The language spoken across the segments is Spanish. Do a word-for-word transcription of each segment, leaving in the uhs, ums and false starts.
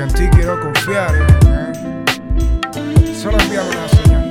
en ti quiero confiar, ¿eh? Solo envíame una señal.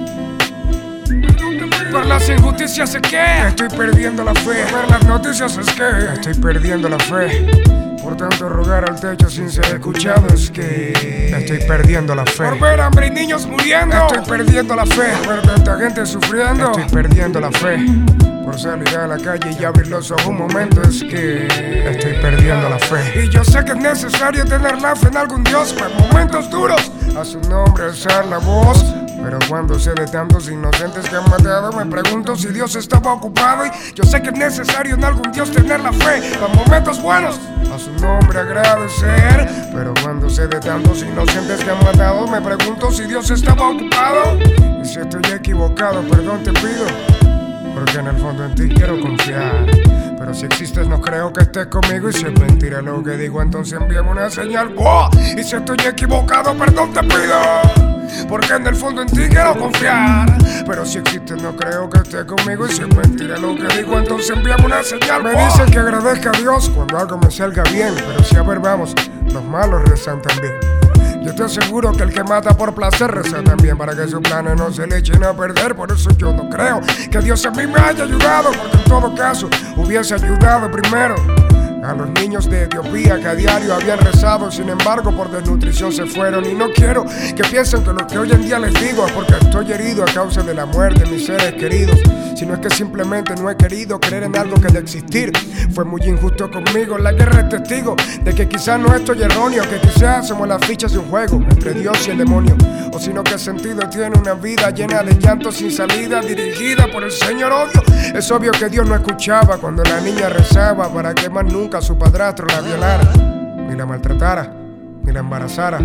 Por las injusticias es que Estoy perdiendo la fe. Por las noticias es que Estoy perdiendo la fe. Por tanto rogar al techo sin ser escuchado es que estoy perdiendo la fe. Por ver hambre y niños muriendo Estoy perdiendo la fe. Por ver tanta gente sufriendo Estoy perdiendo la fe. Por salir a la calle y abrir los ojos un momento es que estoy perdiendo la fe. Y yo sé que es necesario tener la fe en algún Dios para momentos duros. A su nombre alzar la voz. Pero cuando sé de tantos inocentes que han matado, me pregunto si Dios estaba ocupado. Y yo sé que es necesario en algún Dios tener la fe para momentos buenos. A su nombre agradecer. Pero cuando sé de tantos inocentes que han matado, me pregunto si Dios estaba ocupado. Y si estoy equivocado, perdón te pido, porque en el fondo en ti quiero confiar. Pero si existes no creo que estés conmigo. Y si es mentira lo que digo, entonces envíame una señal. Oh, y si estoy equivocado, perdón te pido, porque en el fondo en ti quiero confiar. Pero si existes no creo que estés conmigo. Y si es mentira lo que digo, entonces envíame una señal. Me oh. dicen que agradezca a Dios cuando algo me salga bien, Pero si a ver vamos, los malos rezan también. yo te aseguro que el que mata por placer reza también para que sus planes no se le echen a perder. Por eso yo no creo que Dios a mí me haya ayudado, porque en todo caso hubiese ayudado primero a los niños de Etiopía que a diario habían rezado, sin embargo por desnutrición se fueron. Y no quiero que piensen que lo que hoy en día les digo es porque estoy herido a causa de la muerte de mis seres queridos, sino es que simplemente no he querido creer en algo que de existir fue muy injusto conmigo. La guerra es testigo de que quizás no estoy erróneo, que quizás somos las fichas de un juego entre Dios y el demonio, o sino que sentido tiene una vida llena de llanto sin salida, dirigida por el Señor odio. Es obvio que Dios no escuchaba cuando la niña rezaba para que más nunca su padrastro la violara, ni la maltratara, ni la embarazara,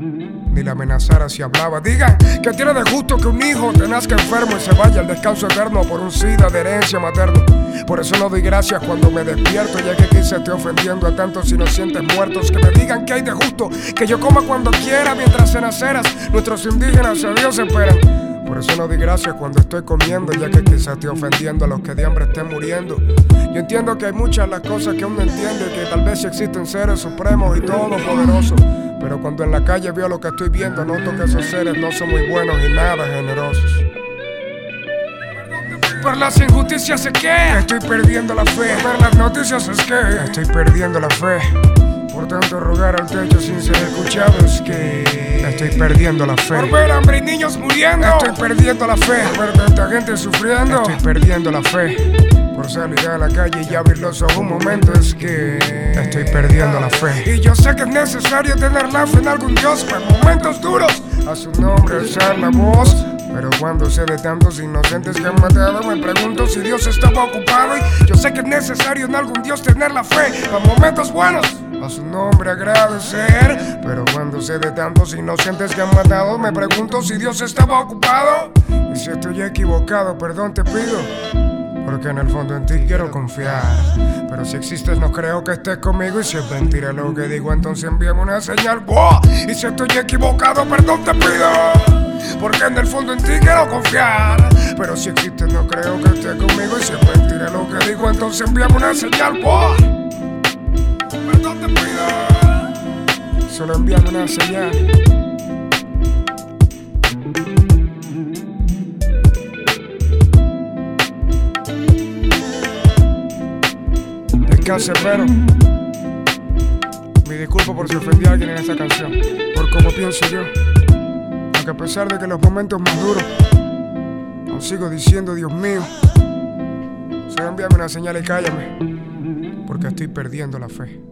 ni la amenazara si hablaba. Digan que tiene de justo que un hijo te nazca enfermo y se vaya al descanso eterno por un sida de herencia materna. Por eso no doy gracias cuando me despierto, ya que quizá esté ofendiendo a tantos inocentes muertos. Que me digan que hay de justo que yo coma cuando quiera, mientras en aceras nuestros indígenas a Dios esperan. Por eso no doy gracias cuando estoy comiendo, ya que quizás estoy ofendiendo a los que de hambre estén muriendo. Yo entiendo que hay muchas las cosas que uno entiende, que tal vez existen seres supremos y todopoderosos, pero cuando en la calle veo lo que estoy viendo, noto que esos seres no son muy buenos y nada generosos. Por las injusticias es que estoy perdiendo la fe. Por las noticias es que estoy perdiendo la fe. Por tanto rogar al techo sin ser escuchado es que estoy perdiendo la fe. Por ver hambre y niños muriendo estoy perdiendo la fe. Por ver tanta gente sufriendo estoy perdiendo la fe. Por salir a la calle y abrir los ojos un momento es que estoy perdiendo la fe. Y yo sé que es necesario tener la fe en algún Dios para momentos duros. A su nombre alzar la voz. Pero cuando sé de tantos inocentes que han matado, me pregunto si Dios estaba ocupado. Y yo sé que es necesario en algún Dios tener la fe para momentos buenos. A su nombre agradecer. Pero cuando sé de tantos inocentes que han matado, me pregunto si Dios estaba ocupado. Y si estoy equivocado, perdón te pido, porque en el fondo en ti quiero confiar. Pero si existes no creo que estés conmigo. Y si es mentira lo que digo, entonces envíame una señal. Oh, y si estoy equivocado, perdón te pido, porque en el fondo en ti quiero confiar. Pero si existes no creo que estés conmigo. Y si es mentira lo que digo, entonces envíame una señal. Oh, perdón te pido, solo envíame una señal. Descanse, pero mi disculpa por si ofendí a alguien en esta canción, por cómo pienso yo. Aunque a pesar de que los momentos más duros, aún sigo diciendo, Dios mío, solo envíame una señal y cállame, porque estoy perdiendo la fe.